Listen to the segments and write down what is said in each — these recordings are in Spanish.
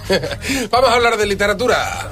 Vamos a hablar de literatura.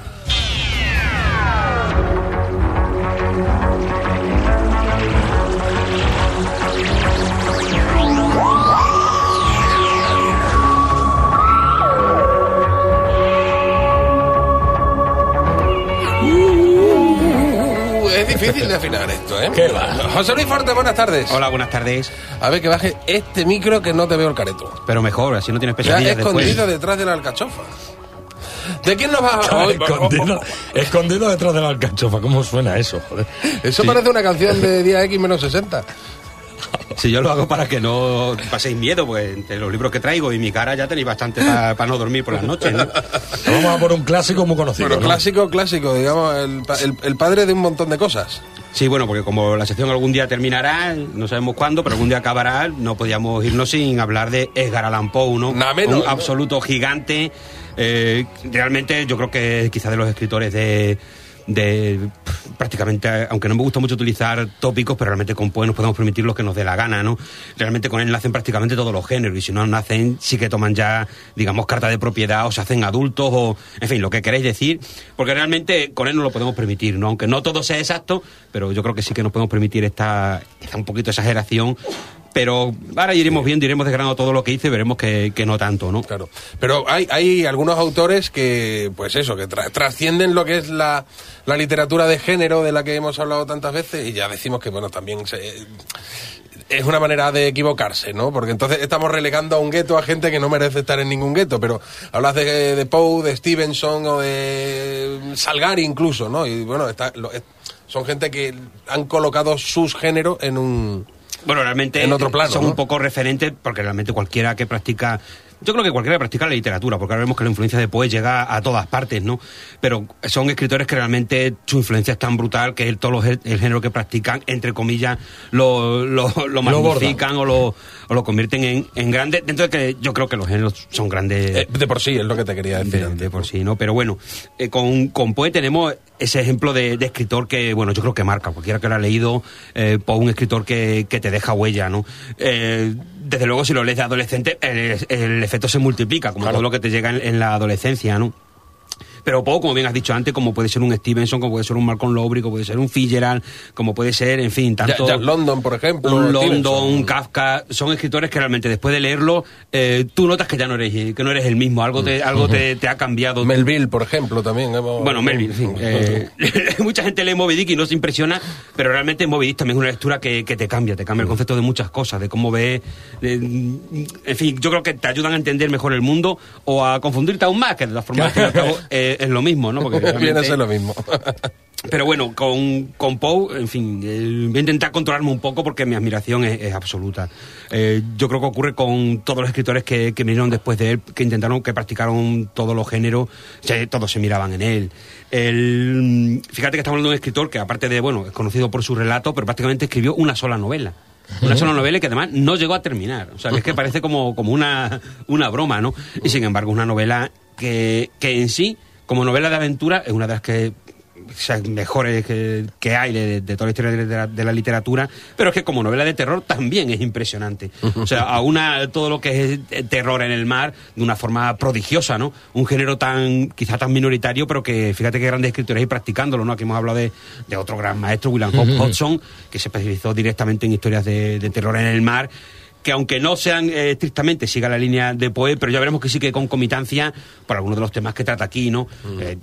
Es difícil de afinar esto, ¿eh? ¿Qué va? José Luis Forte, buenas tardes. Hola, buenas tardes. A ver, que baje este micro que no te veo el careto. Pero mejor, así no tienes Ya pesadillas después. escondido detrás de la alcachofa. ¿De quién nos vas a hoy? Escondido detrás de la alcachofa. ¿Cómo suena eso, joder? Eso parece una canción de día X menos 60. Si yo lo hago para que no paséis miedo, pues entre los libros que traigo y mi cara ya tenéis bastante para no dormir por las noches, ¿no? Vamos a por un clásico muy conocido, Pero ¿no? clásico, digamos, el padre de un montón de cosas. Sí, bueno, porque como la sección algún día terminará, no sabemos cuándo, pero algún día acabará, no podíamos irnos sin hablar de Edgar Allan Poe, ¿no? Nada menos, un absoluto gigante. Realmente yo creo que quizá de los escritores de prácticamente, aunque no me gusta mucho utilizar tópicos, pero realmente con Poe nos podemos permitir lo que nos dé la gana, ¿no? Realmente con él nacen prácticamente todos los géneros, y si no nacen, sí que toman ya, digamos, carta de propiedad, o se hacen adultos, o, en fin, lo que queréis decir, porque realmente con él nos lo podemos permitir, ¿no? Aunque no todo sea exacto, pero yo creo que sí que nos podemos permitir esta un poquito de exageración. Pero ahora iremos viendo, iremos desgranando todo lo que hice, veremos que no tanto, ¿no? Claro. Pero hay algunos autores que, pues eso, que trascienden lo que es la literatura de género de la que hemos hablado tantas veces, y ya decimos que, bueno, también es una manera de equivocarse, ¿no? Porque entonces estamos relegando a un gueto a gente que no merece estar en ningún gueto, pero hablas de Poe, de Stevenson o de Salgari incluso, ¿no? Y bueno, son gente que han colocado sus géneros en un... Bueno, realmente en otro plano, son ¿no? un poco referentes, porque realmente cualquiera que practica... Yo creo que cualquiera que practica la literatura, porque ahora vemos que la influencia de Poe llega a todas partes, ¿no? Pero son escritores que realmente su influencia es tan brutal que el género que practican, entre comillas, lo magnifican o lo convierten en grande, dentro de que yo creo que los géneros son grandes... de por sí, es lo que te quería decir. De por sí, ¿no? Pero bueno, con Poe tenemos ese ejemplo de escritor que, bueno, yo creo que marca, cualquiera que lo ha leído, Poe, un escritor que te deja huella, ¿no? Desde luego, si lo lees de adolescente, el efecto se multiplica, como todo lo que te llega en la adolescencia, ¿no? Pero Poe, como bien has dicho antes, como puede ser un Stevenson, como puede ser un Malcolm Lowry, como puede ser un Fitzgerald, como puede ser, en fin, tanto... Jack London, por ejemplo. Un London, un Kafka, son escritores que realmente después de leerlo, tú notas que ya no eres el mismo, algo te ha cambiado. Melville, por ejemplo, también. Bueno, Melville, en fin. Mucha gente lee Moby Dick y no se impresiona, pero realmente Moby Dick también es una lectura que te cambia el concepto de muchas cosas, de cómo ves... en fin, yo creo que te ayudan a entender mejor el mundo o a confundirte aún más, que de la forma que al cabo es lo mismo, ¿no? Porque viene a ser lo mismo. Pero bueno, con Poe, en fin, voy a intentar controlarme un poco porque mi admiración es absoluta. Yo creo que ocurre con todos los escritores que vinieron después de él, que practicaron todos los géneros, todos se miraban en él. Fíjate que estamos hablando de un escritor que, aparte de, bueno, es conocido por su relato, pero prácticamente escribió una sola novela. Una sola novela que además no llegó a terminar. O sea, que es que parece como una broma, ¿no? Y sin embargo, una novela que en sí, como novela de aventura, es una de las que mejores que hay de toda la historia de la literatura, pero es que como novela de terror también es impresionante. O sea, aúna todo lo que es terror en el mar de una forma prodigiosa, ¿no? Un género quizá tan minoritario, pero que fíjate que grandes escritores hay practicándolo, ¿no? Aquí hemos hablado de otro gran maestro, William Hodgson, que se especializó directamente en historias de terror en el mar, que aunque no sean estrictamente, siga la línea de Poe, pero ya veremos que sí que concomitancia por algunos de los temas que trata aquí, ¿no?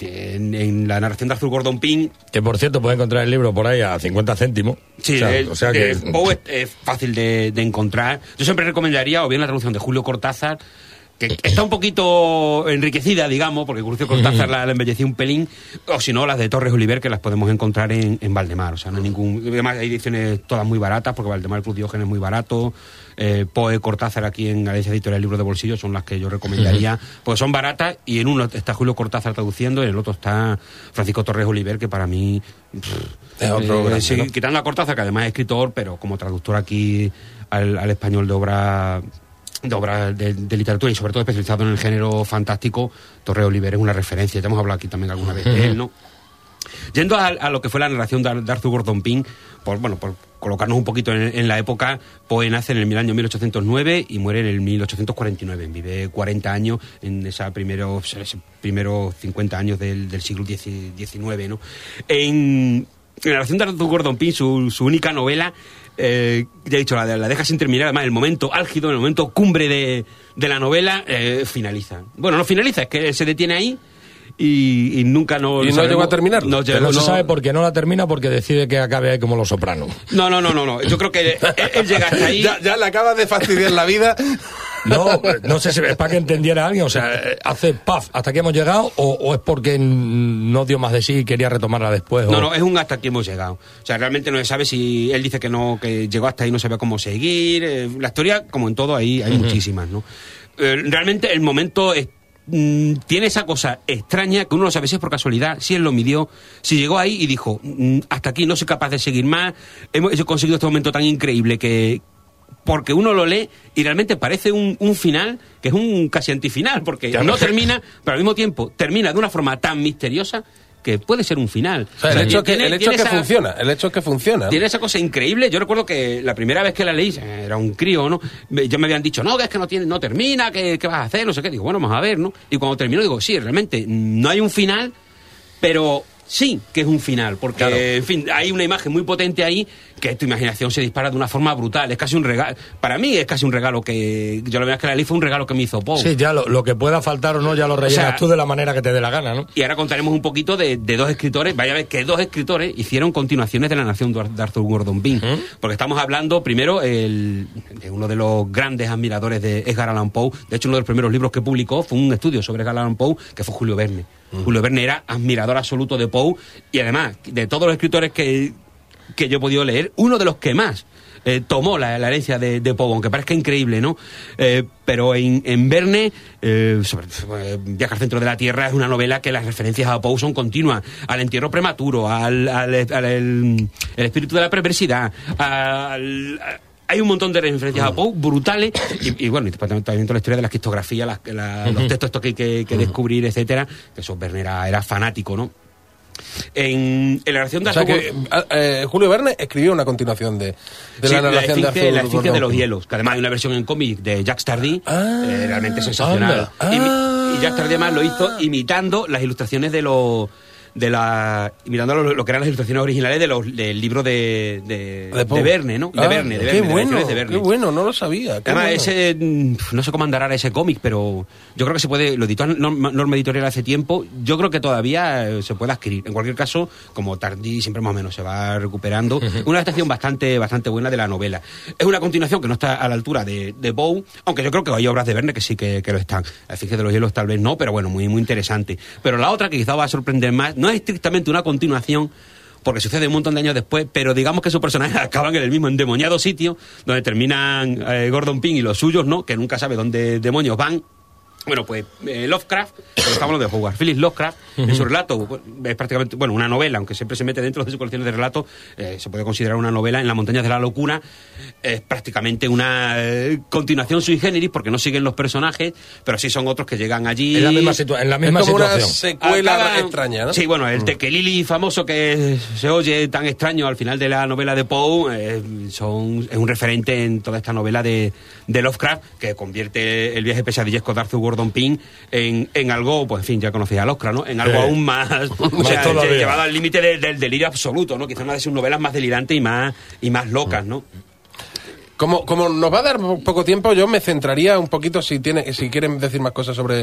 En la narración de Arthur Gordon Pym... Que, por cierto, puede encontrar el libro por ahí a 50 céntimos. Sí, o sea que Poe es fácil de encontrar. Yo siempre recomendaría o bien la traducción de Julio Cortázar, que está un poquito enriquecida, digamos, porque Julio Cortázar la embelleció un pelín, o si no, las de Torres Oliver, que las podemos encontrar en Valdemar. O sea, no hay ningún... Además, hay ediciones todas muy baratas, porque Valdemar Cruz Diógenes es muy barato. Poe, Cortázar, aquí en Galicia Editorial Libros de Bolsillo, son las que yo recomendaría, pues son baratas, y en uno está Julio Cortázar traduciendo, y en el otro está Francisco Torres Oliver, que para mí... es otro grande, sí, ¿no? Quitando a Cortázar, que además es escritor, pero como traductor aquí al español de obras de literatura y sobre todo especializado en el género fantástico, Torres Oliver es una referencia. Ya hemos hablado aquí también alguna vez de él, ¿no? Yendo a lo que fue la narración de Arthur Gordon Pym, por colocarnos un poquito en la época, Poe nace en el año 1809 y muere en el 1849. Vive 40 años en esos primeros 50 años del siglo XIX, ¿no? En la narración de Arthur Gordon Pym, su única novela, ya he dicho, la deja sin terminar. Además, el momento álgido, el momento cumbre de la novela, finaliza. Bueno, no finaliza, es que se detiene ahí. Y nunca no... ¿Y no llegó a terminar? No se sabe por qué no la termina, porque decide que acabe ahí como Los Sopranos. No. Yo creo que él llega hasta ahí... Ya le acabas de fastidiar la vida. No sé si es para que entendiera alguien, o sea, hace paf, hasta aquí hemos llegado, o es porque no dio más de sí y quería retomarla después. No, es un hasta aquí hemos llegado. O sea, realmente no se sabe si él dice que no, que llegó hasta ahí, no sabía cómo seguir. La historia, como en todo, ahí hay muchísimas, ¿no? Realmente el momento tiene esa cosa extraña que uno no sabe si es por casualidad, si él lo midió, si llegó ahí y dijo, hasta aquí no soy capaz de seguir más, he conseguido este momento tan increíble que... Porque uno lo lee y realmente parece un final que es un casi antifinal, porque no termina, pero al mismo tiempo termina de una forma tan misteriosa que puede ser un final. O sea, el hecho es que funciona. Tiene esa cosa increíble. Yo recuerdo que la primera vez que la leí, era un crío, ¿no? Ya me habían dicho, que es que no termina, ¿qué vas a hacer? No sé qué. Digo, bueno, vamos a ver, ¿no? Y cuando terminó, digo, sí, realmente no hay un final, pero sí que es un final, porque, claro, en fin, hay una imagen muy potente ahí que tu imaginación se dispara de una forma brutal. Es casi un regalo. Para mí es casi un regalo que... Yo la verdad es que la leí fue un regalo que me hizo Poe. Sí, ya lo que pueda faltar o no, ya lo rellenas tú de la manera que te dé la gana, ¿no? Y ahora contaremos un poquito de dos escritores. Vaya a ver que dos escritores hicieron continuaciones de La Nación de Arthur Gordon Pym. Porque estamos hablando, primero, de uno de los grandes admiradores de Edgar Allan Poe. De hecho, uno de los primeros libros que publicó fue un estudio sobre Edgar Allan Poe, que fue Julio Verne. Julio Verne era admirador absoluto de Poe, y además, de todos los escritores que yo he podido leer, uno de los que más tomó la herencia de Poe, aunque parezca increíble, ¿no? Pero en Verne, Viaje al centro de la Tierra es una novela que las referencias a Poe son continuas, al entierro prematuro, el espíritu de la perversidad, hay un montón de referencias a Poe brutales, y bueno, y también toda la historia de la esquistografía, los textos estos que hay que descubrir, etcétera, que eso Verne era fanático, ¿no? En la narración de Julio Verne escribió una continuación de la narración de Arthur Gordon Pym. La Esfinge de los hielos, que además hay una versión en cómic de Jacques Tardy, realmente sensacional. Y Jacques Tardy además lo hizo imitando las ilustraciones imitando lo que eran las ilustraciones originales del libro de Verne, ¿no? Qué bueno, no lo sabía. Además, ese, no sé cómo andará ese cómic, pero yo creo que se puede, lo editó Norma Editorial hace tiempo, yo creo que todavía se puede adquirir. En cualquier caso, como Tardy siempre más o menos se va recuperando, una adaptación bastante buena de la novela. Es una continuación que no está a la altura de Poe, aunque yo creo que hay obras de Verne que sí que lo están. La Esfinge de los hielos tal vez no, pero bueno, muy, muy interesante. Pero la otra que quizá va a sorprender más, no es estrictamente una continuación, porque sucede un montón de años después, pero digamos que sus personajes acaban en el mismo endemoniado sitio donde terminan Gordon Pym y los suyos, ¿no? Que nunca sabe dónde demonios van. Bueno, pues Lovecraft, estamos hablando de Howard Phillips Lovecraft, en su relato, es prácticamente, una novela, aunque siempre se mete dentro de sus colecciones de relatos, se puede considerar una novela. En las montañas de la locura es prácticamente una continuación sui generis, porque no siguen los personajes, pero sí son otros que llegan allí. En la misma situación. Es como una secuela extraña, ¿no? Sí, bueno, el Tekelili famoso que se oye tan extraño al final de la novela de Poe, es un referente en toda esta novela de Lovecraft, que convierte el viaje pesadillesco de Arthur Gordon Pym en algo, pues en fin, ya conocía a Lovecraft, ¿no? En algo aún más, o sea, llevado al límite del delirio absoluto, ¿no? Quizá una de sus novelas más delirantes y más locas, ¿no? Como nos va a dar poco tiempo, yo me centraría un poquito, si quieren decir más cosas sobre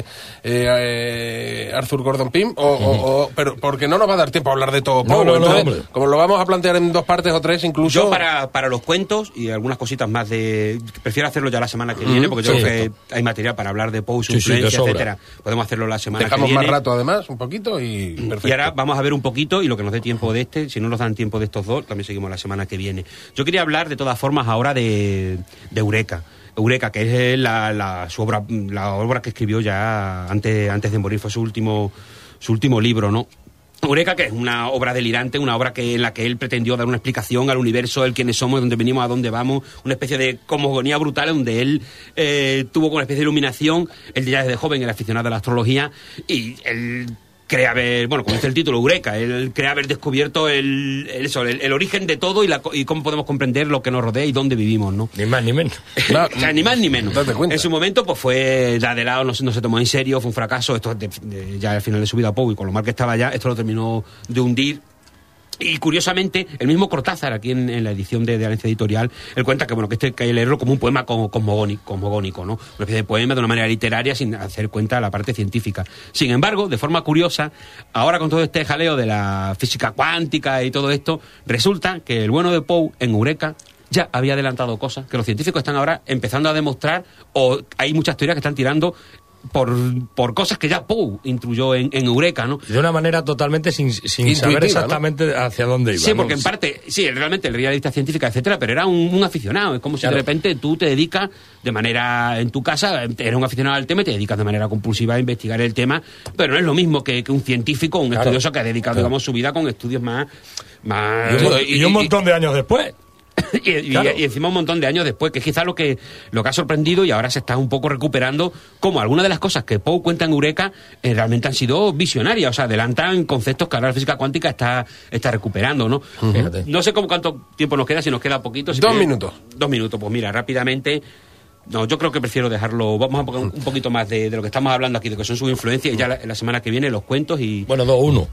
Arthur Gordon Pym, pero porque no nos va a dar tiempo a hablar de todo Poe. Entonces, como lo vamos a plantear en 2 partes o 3 incluso... Yo para los cuentos y algunas cositas más prefiero hacerlo ya la semana que viene, porque yo creo que hay material para hablar de Poe, su influencia, etcétera. Podemos hacerlo la semana que viene. Dejamos más rato además, un poquito, y perfecto. Y ahora vamos a ver un poquito, y lo que nos dé tiempo de si no nos dan tiempo de estos dos, también seguimos la semana que viene. Yo quería hablar de todas formas ahora de Eureka, que es la obra que escribió ya antes de morir, fue su último libro, ¿no? Eureka, que es una obra delirante, una obra en la que él pretendió dar una explicación al universo, el quiénes somos, de dónde venimos, a dónde vamos, una especie de cosmogonía brutal donde él tuvo una especie de iluminación. Él ya desde joven era aficionado a la astrología, y él cree haber, bueno, como dice el título, Eureka, él cree haber descubierto el origen de todo y cómo podemos comprender lo que nos rodea y dónde vivimos, ¿no? Ni más ni menos. O sea, ni más ni menos. Date cuenta. En su momento, pues fue de lado, no se tomó en serio, fue un fracaso. Esto ya al final de su vida Poe, y con lo mal que estaba ya, esto lo terminó de hundir. Y curiosamente, el mismo Cortázar, aquí en la edición de Alianza Editorial, él cuenta que bueno, que hay que leerlo como un poema cosmogónico, ¿no? Una especie de poema de una manera literaria sin hacer cuenta de la parte científica. Sin embargo, de forma curiosa, ahora con todo este jaleo de la física cuántica y todo esto, resulta que el bueno de Poe en Eureka ya había adelantado cosas que los científicos están ahora empezando a demostrar, o hay muchas teorías que están tirando por cosas que ya Poe instruyó en Eureka, ¿no? De una manera totalmente sin saber exactamente, ¿no?, hacia dónde iba. Sí, porque en parte, sí, realmente el realista científica, etcétera, pero era un aficionado. Es como si de repente tú te dedicas de manera, en tu casa, eres un aficionado al tema y te dedicas de manera compulsiva a investigar el tema, pero no es lo mismo que un científico, un estudioso que ha dedicado, digamos, su vida con estudios más... Y un montón de años después. Y encima un montón de años después, que es quizás lo que ha sorprendido, y ahora se está un poco recuperando, como algunas de las cosas que Poe cuenta en Eureka realmente han sido visionarias, o sea, adelantan conceptos que ahora la física cuántica está recuperando, ¿no? No sé cuánto tiempo nos queda, si nos queda poquito. 2 minutos. 2 minutos, pues mira, rápidamente... No, yo creo que prefiero dejarlo. Vamos a poner un poquito más de lo que estamos hablando aquí, de que son sus influencias, y ya la semana que viene los cuentos y... Bueno, 2-1.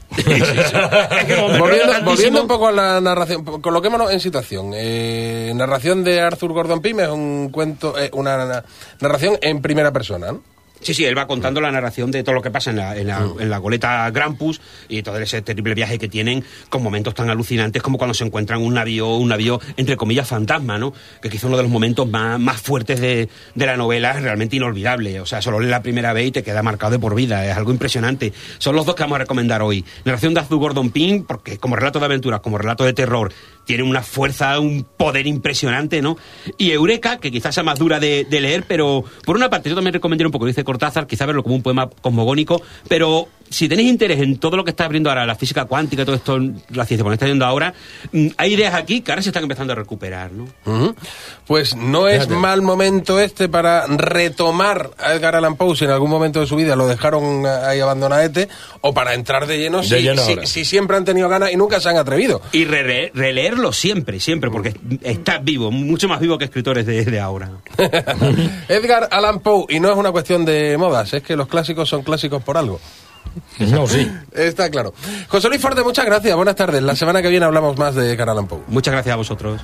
Volviendo un poco a la narración, coloquémonos en situación. Narración de Arthur Gordon Pym es un cuento, una narración en primera persona, ¿no? Sí, él va contando la narración de todo lo que pasa en la goleta Grampus y todo ese terrible viaje que tienen, con momentos tan alucinantes como cuando se encuentran un navío entre comillas fantasma, ¿no? Que quizá uno de los momentos más fuertes de la novela, es realmente inolvidable. O sea, solo lees la primera vez y te queda marcado de por vida, es algo impresionante. Son los dos que vamos a recomendar hoy. Narración de Arthur Gordon Pym, porque como relato de aventuras, como relato de terror, tiene una fuerza, un poder impresionante, ¿no? Y Eureka, que quizás sea más dura de leer, pero por una parte yo también recomendaría un poco, dice Cortázar, quizá verlo como un poema cosmogónico, pero si tenéis interés en todo lo que está abriendo ahora la física cuántica, todo esto, la ciencia, porque está yendo ahora, hay ideas aquí que ahora se están empezando a recuperar, ¿no? Pues no es mal momento para retomar a Edgar Allan Poe, si en algún momento de su vida lo dejaron ahí abandonadete, o para entrar de lleno si siempre han tenido ganas y nunca se han atrevido. Y releerlo siempre, porque está vivo, mucho más vivo que escritores de ahora. Edgar Allan Poe, y no es una cuestión de modas, es que los clásicos son clásicos por algo. No, sí. Está claro. José Luis Forte, muchas gracias, buenas tardes. La semana que viene hablamos más de Edgar Allan Poe. Muchas gracias a vosotros.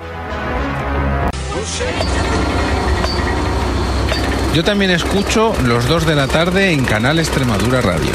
Yo también escucho los 2 de la tarde en Canal Extremadura Radio.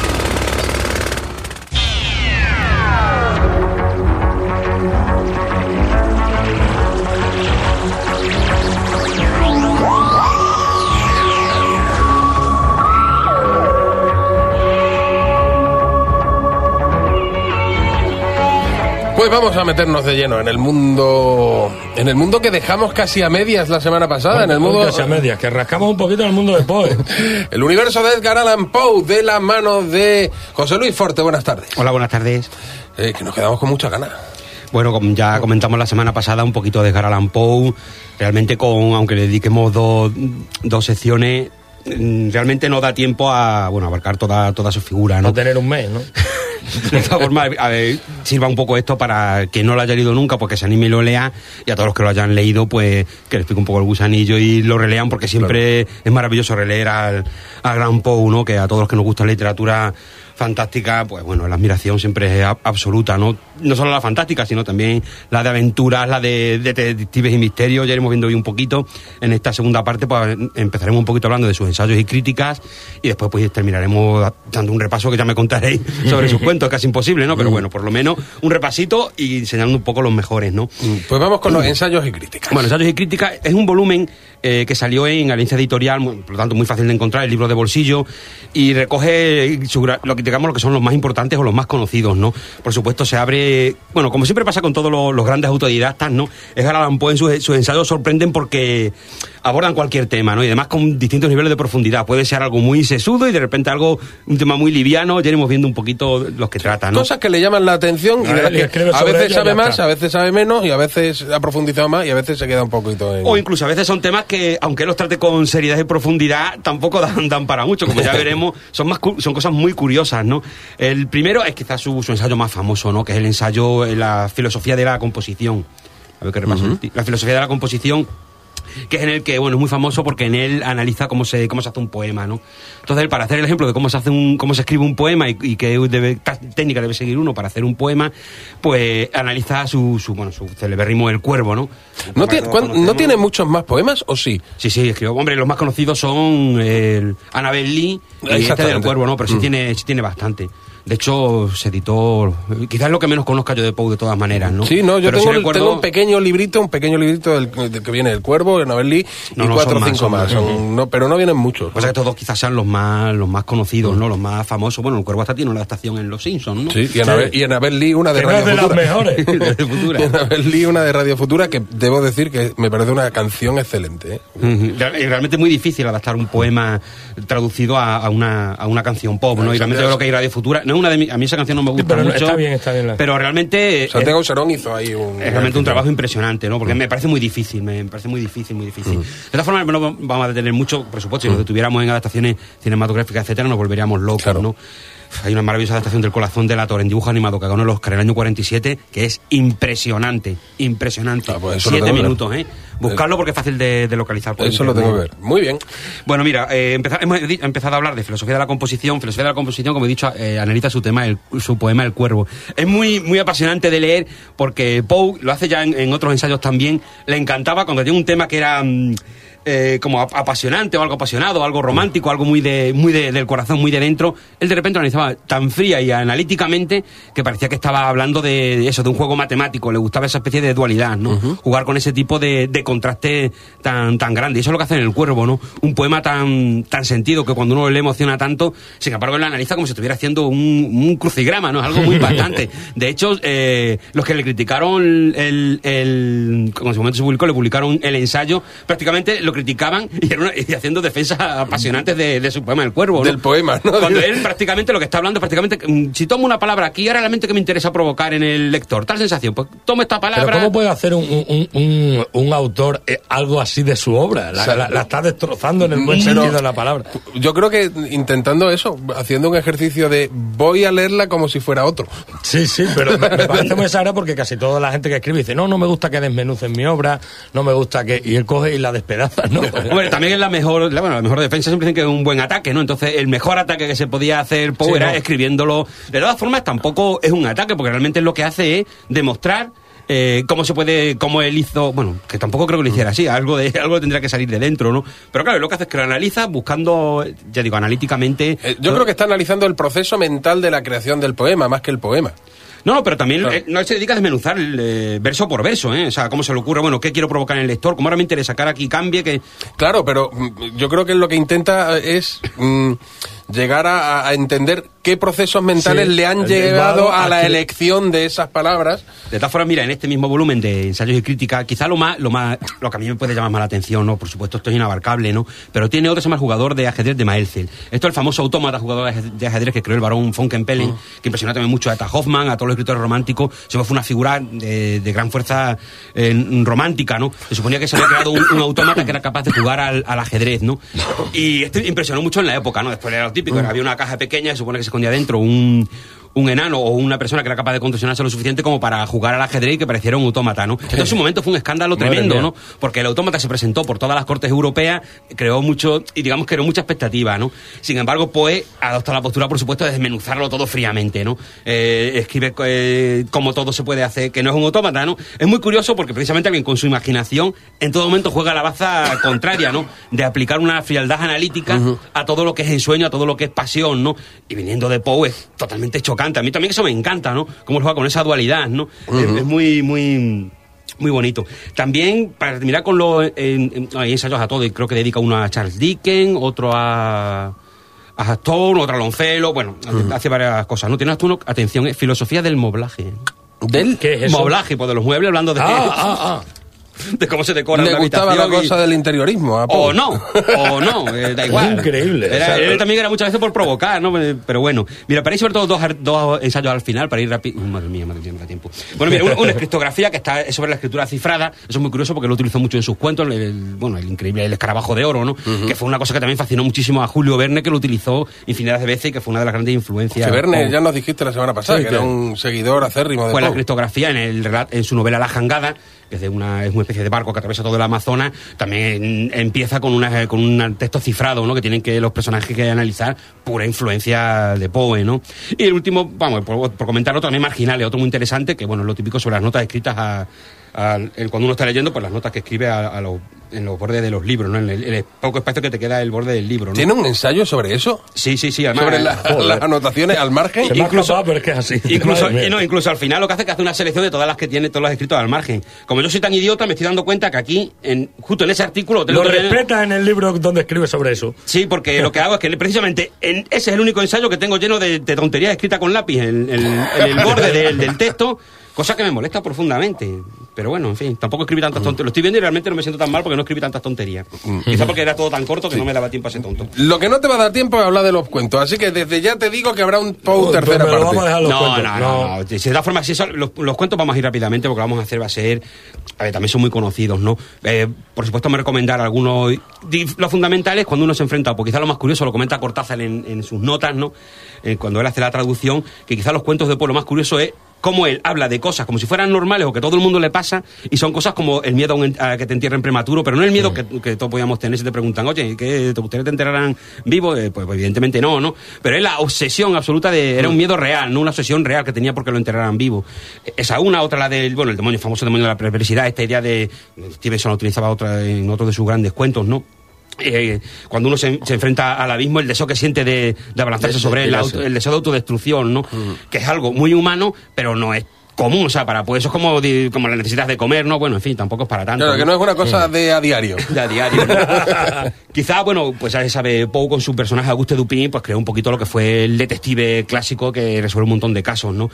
Pues vamos a meternos de lleno en el mundo que dejamos casi a medias la semana pasada, bueno, en el mundo casi a medias, que rascamos un poquito en el mundo de Poe. El universo de Edgar Allan Poe, de la mano de José Luis Forte. Buenas tardes. Hola, buenas tardes. Que nos quedamos con mucha ganas. Bueno, como ya comentamos la semana pasada, un poquito de Edgar Allan Poe, realmente aunque le dediquemos dos secciones, realmente no da tiempo a abarcar toda su figura, ¿no? No tener un mes, ¿no? De esta forma, sirva un poco esto para que no lo haya leído nunca, porque se anime y lo lea, y a todos los que lo hayan leído, pues que les pique un poco el gusanillo y lo relean, porque siempre es maravilloso releer al gran Poe, ¿no? Que a todos los que nos gusta la literatura fantástica, pues bueno, la admiración siempre es absoluta, ¿no? No solo la fantástica, sino también la de aventuras, la de detectives y misterios. Ya iremos viendo hoy un poquito. En esta segunda parte, pues empezaremos un poquito hablando de sus ensayos y críticas, y después pues terminaremos dando un repaso que ya me contaréis sobre sus cuentos, casi imposible, ¿no? Pero bueno, por lo menos un repasito y señalando un poco los mejores, ¿no? Pues vamos con los ensayos y críticas. Bueno, ensayos y críticas es un volumen que salió en Alianza Editorial, por lo tanto muy fácil de encontrar, el libro de bolsillo, y recoge lo que son los más importantes o los más conocidos, ¿no? Por supuesto se abre, bueno, como siempre pasa con todos los grandes autodidactas, ¿no? Edgar Allan Poe en sus ensayos sorprenden porque abordan cualquier tema, ¿no? Y además con distintos niveles de profundidad. Puede ser algo muy sesudo y de repente un tema muy liviano, ya iremos viendo un poquito los que trata, ¿no? Cosas que le llaman la atención y de las que a veces sabe más, a veces sabe menos, y a veces ha profundizado más y a veces se queda un poquito en... O incluso a veces son temas que, aunque los trate con seriedad y profundidad, tampoco dan para mucho, como ya veremos, son cosas muy curiosas, ¿no? El primero es quizás su ensayo más famoso, ¿no? Que es el ensayo La filosofía de la composición. A ver qué repaso. La filosofía de la composición, que es en el que, bueno, es muy famoso porque en él analiza cómo se hace un poema, ¿no? Entonces, para hacer el ejemplo de cómo se escribe un poema y qué técnica debe seguir uno para hacer un poema, pues analiza su celebérrimo El Cuervo, ¿no? ¿No tiene muchos más poemas o sí? Sí, escribió. Hombre, los más conocidos son Annabel Lee y este del Cuervo, ¿no? Pero sí tiene bastante. De hecho, se editó, quizás lo que menos conozca yo de Poe de todas maneras, ¿no? Sí, no, yo tengo un pequeño librito del que viene El Cuervo, Annabel Lee, y 4 o 5 más. Pero no vienen muchos. Pues que estos dos quizás sean los más conocidos, ¿no? Los más famosos. Bueno, El Cuervo hasta tiene una adaptación en Los Simpsons, ¿no? Sí, y Annabel Lee, una de Radio Futura. De las mejores. Y Annabel Lee, una de Radio Futura, que debo decir que me parece una canción excelente, ¿eh? Realmente es muy difícil adaptar un poema traducido a una canción pop, ¿no? Y realmente yo creo que hay Radio Futura. No, a mí esa canción no me gusta mucho. Está bien. Pero realmente... Santiago Serón hizo ahí es realmente un trabajo impresionante, ¿no? Porque me parece muy difícil, muy difícil. De todas formas, no vamos a detener mucho, por supuesto, si lo tuviéramos en adaptaciones cinematográficas, etcétera, nos volveríamos locos, claro, ¿no? Hay una maravillosa adaptación del Corazón del Ator en dibujo animado que ganó el Oscar en el año 47, que es impresionante. Pues 7 minutos, ¿eh? Buscarlo porque es fácil de localizar. Eso lo tengo que ver. Muy bien. Bueno, mira, hemos empezado a hablar de filosofía de la composición. Filosofía de la composición, como he dicho, analiza su poema El Cuervo. Es muy, muy apasionante de leer porque Poe lo hace ya en otros ensayos también. Le encantaba cuando tenía un tema que era... como apasionante o algo apasionado, algo romántico, algo muy del corazón, muy de dentro, él de repente lo analizaba tan fría y analíticamente que parecía que estaba hablando de un juego matemático. Le gustaba esa especie de dualidad, ¿no? Jugar con ese tipo de contraste tan grande. Y eso es lo que hace en El Cuervo, ¿no? Un poema tan sentido que cuando uno le emociona tanto, sin embargo él lo analiza como si estuviera haciendo un crucigrama, ¿no? Es algo muy impactante. De hecho, los que le criticaron como en su momento se publicó, le publicaron el ensayo, prácticamente lo criticaban y haciendo defensas apasionantes de su poema El Cuervo, ¿no? Del poema, ¿no? Cuando él prácticamente lo que está hablando si tomo una palabra aquí, ahora realmente que me interesa provocar en el lector, tal sensación, pues tomo esta palabra. Pero ¿cómo puede hacer un autor algo así de su obra? La está destrozando en el buen sentido de la palabra. Yo creo que intentando eso, haciendo un ejercicio de voy a leerla como si fuera otro. Sí, pero me parece muy exagerado porque casi toda la gente que escribe dice, no me gusta que desmenucen mi obra, no me gusta que... Y él coge y la despedaza, ¿no? Bueno, también es la mejor defensa, siempre dicen que es un buen ataque, ¿no? Entonces, el mejor ataque que se podía hacer Poe era escribiéndolo. De todas formas, tampoco es un ataque, porque realmente lo que hace es demostrar cómo él hizo, bueno, que tampoco creo que lo hiciera así, algo tendría que salir de dentro, ¿no? Pero claro, lo que hace es que lo analiza buscando, ya digo, analíticamente. Yo creo que está analizando el proceso mental de la creación del poema, más que el poema. No, pero también no se dedica a desmenuzar verso por verso, ¿eh? O sea, cómo se le ocurre, bueno, qué quiero provocar en el lector, cómo ahora me interesa que ahora aquí cambie, que... Claro, pero yo creo que lo que intenta es llegar a entender qué procesos mentales le han llevado a la elección de esas palabras. De todas formas, mira, en este mismo volumen de ensayos y crítica, quizá lo que a mí me puede llamar más la atención, ¿no? Por supuesto, esto es inabarcable, ¿no? Pero tiene otro, se llama El jugador de ajedrez de Maelzel. Esto es el famoso autómata jugador de ajedrez que creó el barón von Kempelen, que impresionó también mucho a Eta Hoffmann, a todos los escritores románticos. Fue una figura de gran fuerza romántica, ¿no? Se suponía que se había creado un autómata que era capaz de jugar al ajedrez, ¿no? Y esto impresionó mucho en la época, ¿no? Después era lo típico, había una caja pequeña, se supone que se escondía dentro un enano o una persona que era capaz de contorsionarse lo suficiente como para jugar al ajedrez y que pareciera un autómata, ¿no? Entonces, en su momento fue un escándalo tremendo, ¿no? Porque el autómata se presentó por todas las cortes europeas, creó mucho, y digamos que creó mucha expectativa, ¿no? Sin embargo, Poe adopta la postura, por supuesto, de desmenuzarlo todo fríamente, ¿no? Escribe cómo todo se puede hacer, que no es un autómata, ¿no? Es muy curioso porque precisamente alguien con su imaginación en todo momento juega la baza contraria, ¿no? De aplicar una frialdad analítica a todo lo que es ensueño, a todo lo que es pasión, ¿no? Y viniendo de Poe es totalmente chocante. A mí también eso me encanta, ¿no? Cómo juega con esa dualidad, ¿no? Es muy, muy, muy bonito. También, para terminar con hay ensayos a todo, y creo que dedica uno a Charles Dickens, otro a Stone, otro a Longfellow, bueno, hace varias cosas, ¿no? Tienes tú, atención, filosofía del moblaje. ¿Del? ¿Qué es eso? Moblaje, pues de los muebles, hablando de... de cómo se decora Le una gustaba la habitación cosa del interiorismo. A Poe. o no, da igual. Increíble. Él también era muchas veces por provocar, ¿no? Pero bueno, mira, para ir sobre todo dos ensayos al final, para ir rápido. Madre mía, no da tiempo. Bueno, mira, una escriptografía que está sobre la escritura cifrada. Eso es muy curioso porque lo utilizó mucho en sus cuentos. El increíble El escarabajo de oro, ¿no? Que fue una cosa que también fascinó muchísimo a Julio Verne, que lo utilizó infinidad de veces y que fue una de las grandes influencias. Que Verne, ya nos dijiste la semana pasada, que era un seguidor acérrimo de Poe. La Poe. criptografía en su novela La jangada, que es una especie de barco que atraviesa todo el Amazonas, también empieza con un texto cifrado, ¿no? Que tienen que los personajes que analizar, pura influencia de Poe, ¿no? Y el último, vamos, por comentar otro también marginal, otro muy interesante, que bueno, es lo típico sobre las notas escritas cuando uno está leyendo, pues las notas que escribe en los bordes de los libros, ¿no? En el poco espacio que te queda el borde del libro, ¿no? ¿Tiene un ensayo sobre eso? Sí, además, sobre las anotaciones al margen. Se me ha acordado, pero es que es así. Incluso al final lo que hace es que hace una selección de todas las que tiene, todos los escritos al margen. Como yo soy tan idiota, me estoy dando cuenta que aquí, justo en ese artículo... Lo respetas en el libro donde escribe sobre eso. Sí, porque lo que hago es que precisamente ese es el único ensayo que tengo lleno de tonterías escritas con lápiz en el borde del texto, cosa que me molesta profundamente. Pero bueno, en fin, tampoco escribí tantas tonterías. Lo estoy viendo y realmente no me siento tan mal porque no escribí tantas tonterías. Quizá porque era todo tan corto que no me daba tiempo a ser tonto. Lo que no te va a dar tiempo es hablar de los cuentos, así que desde ya te digo que habrá un Poe tercera parte. Vamos a dejar los cuentos. No. De todas formas, los cuentos vamos a ir rápidamente porque lo vamos a hacer va a ser... A ver, también son muy conocidos, ¿no? Por supuesto, me recomendar algunos... Los fundamentales, cuando uno se enfrenta, porque quizá lo más curioso lo comenta Cortázar en sus notas, ¿no? Cuando él hace la traducción, que quizá los cuentos de Poe lo más curioso es cómo él habla de cosas como si fueran normales o que todo el mundo le pasa, y son cosas como el miedo a que te entierren prematuro, pero no el miedo que todos podíamos tener si te preguntan, oye, ¿te gustaría que te enterraran vivo? Pues evidentemente no, pero es la obsesión absoluta era un miedo real, no una obsesión real que tenía porque lo enterraran vivo. Esa otra, la del, el demonio, el famoso demonio de la perversidad, esta idea de Stevenson la utilizaba en otro de sus grandes cuentos, ¿no? Cuando uno se enfrenta al abismo, el deseo que siente de abalanzarse sobre él, el deseo de autodestrucción, ¿no? Que es algo muy humano, pero no es común, o sea, pues eso es como la necesidad de comer, ¿no? Bueno, en fin, tampoco es para tanto. Claro, que no es una cosa de a diario. De a diario, ¿no? Quizá, pues ya se sabe, Poe con su personaje Auguste Dupin, pues creó un poquito lo que fue el detective clásico que resuelve un montón de casos, ¿no?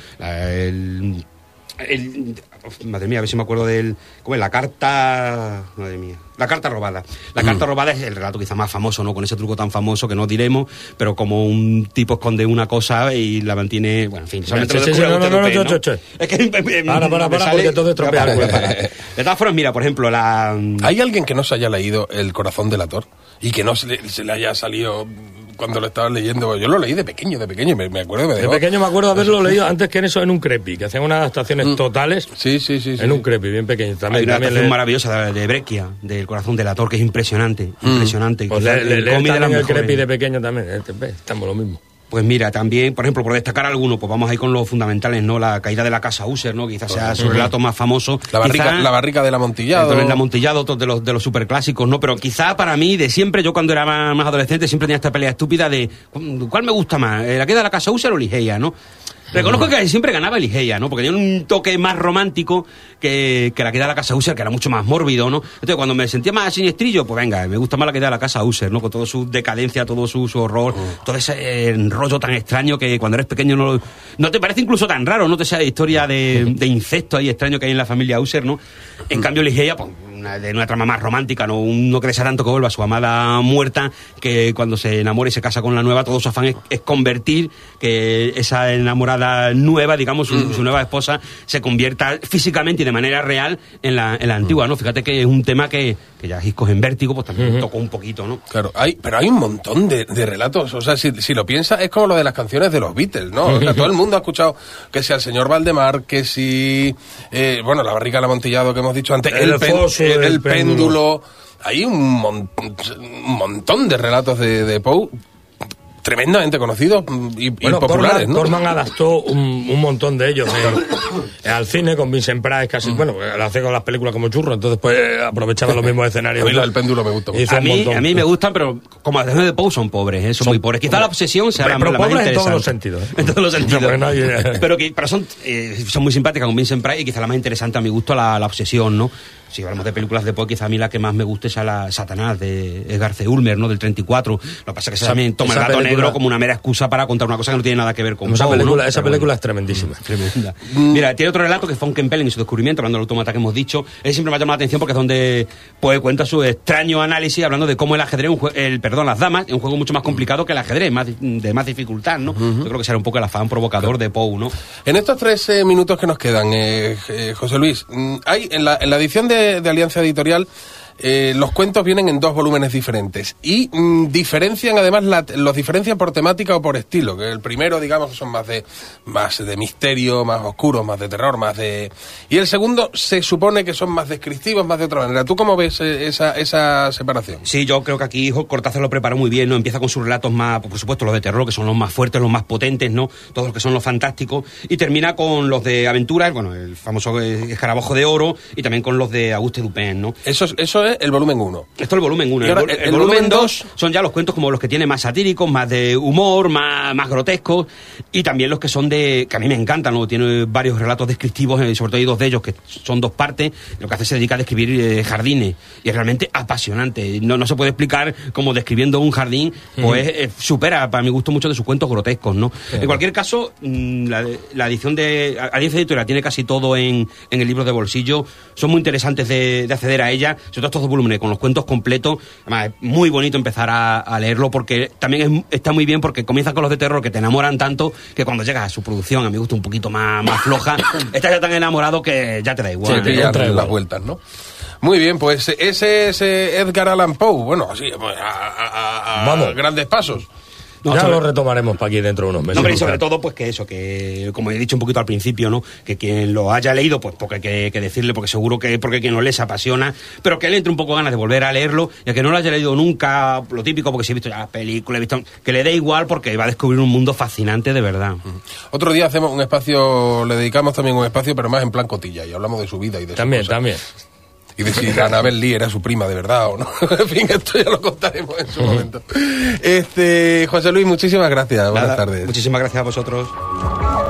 Madre mía, a ver si me acuerdo ¿cómo es? La carta... Madre mía. La carta robada. La carta robada es el relato quizá más famoso, ¿no? Con ese truco tan famoso que no diremos, pero como un tipo esconde una cosa y la mantiene... Bueno, en fin, solamente lo descubre Auguste Dupin, ¿no? Es que... Para, porque todo estropea. De todas formas, mira, por ejemplo, ¿Hay alguien que no se haya leído El corazón del ator? Y que no se le haya salido... Cuando lo estaba leyendo, yo lo leí de pequeño, me acuerdo. De pequeño me acuerdo haberlo leído antes que en un crepi, que hacían unas adaptaciones totales. Sí. En un crepi, bien pequeño. Hay una adaptación maravillosa de Breccia, del corazón del ator, que es impresionante. Impresionante. Pues el crepi de pequeño también, estamos lo mismo. Pues mira, también, por ejemplo, por destacar alguno, pues vamos a ir con los fundamentales, ¿no? La caída de la casa User, ¿no? Quizás sea su relato más famoso. La barrica del Amontillado. El Amontillado, otro de los superclásicos, ¿no? Pero quizá para mí, de siempre, yo cuando era más adolescente, siempre tenía esta pelea estúpida de ¿cuál me gusta más? ¿La caída de la casa User o Ligeia, no? Reconozco que siempre ganaba Ligeia, ¿no? Porque tenía un toque más romántico que la caída de la casa User, que era mucho más mórbido, ¿no? Entonces, cuando me sentía más siniestrillo, pues venga, me gusta más la caída de la casa User, ¿no? Con toda su decadencia, todo su horror, todo ese rollo tan extraño que cuando eres pequeño no te parece incluso tan raro, no te sea historia de insectos ahí extraño que hay en la familia User, ¿no? En cambio, Ligeia, pues de una trama más romántica, no que desea tanto que vuelva a su amada muerta, que cuando se enamora y se casa con la nueva, todo su afán es convertir que esa enamorada nueva, digamos, su nueva esposa, se convierta físicamente y de manera real en la antigua, ¿no? Fíjate que es un tema que ya Hitchcock en Vértigo pues también tocó un poquito, ¿no? Claro, pero hay un montón de relatos, o sea, si lo piensas, es como lo de las canciones de los Beatles, ¿no? O sea, todo el mundo ha escuchado que si al señor Valdemar, que si la barrica del Amontillado que hemos dicho antes, el péndulo. Hay un montón de relatos de Poe tremendamente conocidos y populares, ¿no? Corman adaptó un montón de ellos al cine con Vincent Price, casi, lo hace con las películas como Churro, entonces pues aprovechaba los mismos escenarios. A mí el péndulo me gusta mucho. A mí me gustan, pero como las de Poe son pobres, son muy pobres. Quizá la obsesión sea la más interesante. En todos los sentidos. En todos los sentidos. Pero son muy simpáticas con Vincent Price y quizá la más interesante a mi gusto la obsesión, ¿no? si hablamos de películas de Poe, quizá a mí la que más me guste es a la Satanás, de Edgar C. Ulmer, ¿no? Del 34. Lo que pasa es que también toma el gato negro como una mera excusa para contar una cosa que no tiene nada que ver con Poe, ¿no? Esa película es tremendísima. Tremenda. Mira, tiene otro relato que es Von Kempelen y su descubrimiento, hablando del autómata que hemos dicho. Él siempre me ha llamado la atención porque es donde Poe cuenta su extraño análisis hablando de cómo el ajedrez, las damas, es un juego mucho más complicado que el ajedrez, de más dificultad, ¿no? Yo creo que será un poco el afán provocador de Poe, ¿no? En estos 3 minutos que nos quedan, José Luis, hay en la edición de Alianza Editorial, los cuentos vienen en 2 volúmenes diferentes y diferencian, además, los diferencian por temática o por estilo. Que el primero, digamos, son más de misterio, más oscuros, más de terror, y el segundo se supone que son más descriptivos, más de otra manera. ¿Tú cómo ves esa separación? Sí, yo creo que aquí Cortázar lo preparó muy bien, ¿no? Empieza con sus relatos más, por supuesto, los de terror, que son los más fuertes, los más potentes, ¿no? Todos los que son los fantásticos, y termina con los de aventuras, bueno, el famoso Escarabajo de Oro, y también con los de Auguste Dupin, ¿no? Eso es el volumen 1. Esto es el volumen 1. El volumen 2 son ya los cuentos como los que tienen más satíricos, más de humor, más grotescos, y también los que son que a mí me encantan, ¿no? Tiene varios relatos descriptivos, sobre todo hay 2 de ellos que son 2 partes. Lo que hace se dedica a describir jardines, y es realmente apasionante. No se puede explicar cómo describiendo un jardín, pues supera, para mi gusto, mucho de sus cuentos grotescos, ¿no? En cualquier caso, la edición de Alianza Editorial tiene casi todo en el libro de bolsillo. Son muy interesantes de acceder a ella, sobre todo estos 2 volúmenes con los cuentos completos. Además, es muy bonito empezar a leerlo, porque también está muy bien, porque comienza con los de terror que te enamoran tanto que cuando llegas a su producción, a mi gusto un poquito más floja, estás ya tan enamorado que ya te da igual. Sí, ya trae las vueltas, ¿no? Muy bien, pues ese es Edgar Allan Poe. Bueno, así, vamos, grandes pasos. No, ya lo retomaremos para aquí dentro de unos meses. No, pero y sobre todo, pues que como he dicho un poquito al principio, ¿no? Que quien lo haya leído, pues porque hay que decirle, porque seguro que porque quien lo lee se apasiona, pero que le entre un poco ganas de volver a leerlo, y a que no lo haya leído nunca, lo típico, porque si he visto ya la película, que le dé igual, porque va a descubrir un mundo fascinante de verdad. Otro día hacemos un espacio, le dedicamos también un espacio, pero más en plan cotilla, y hablamos de su vida y de también, su cosa. También. Y de si Annabel Lee era su prima de verdad o no. En fin, esto ya lo contaremos en su momento. José Luis, muchísimas gracias. Buenas tardes. Muchísimas gracias a vosotros.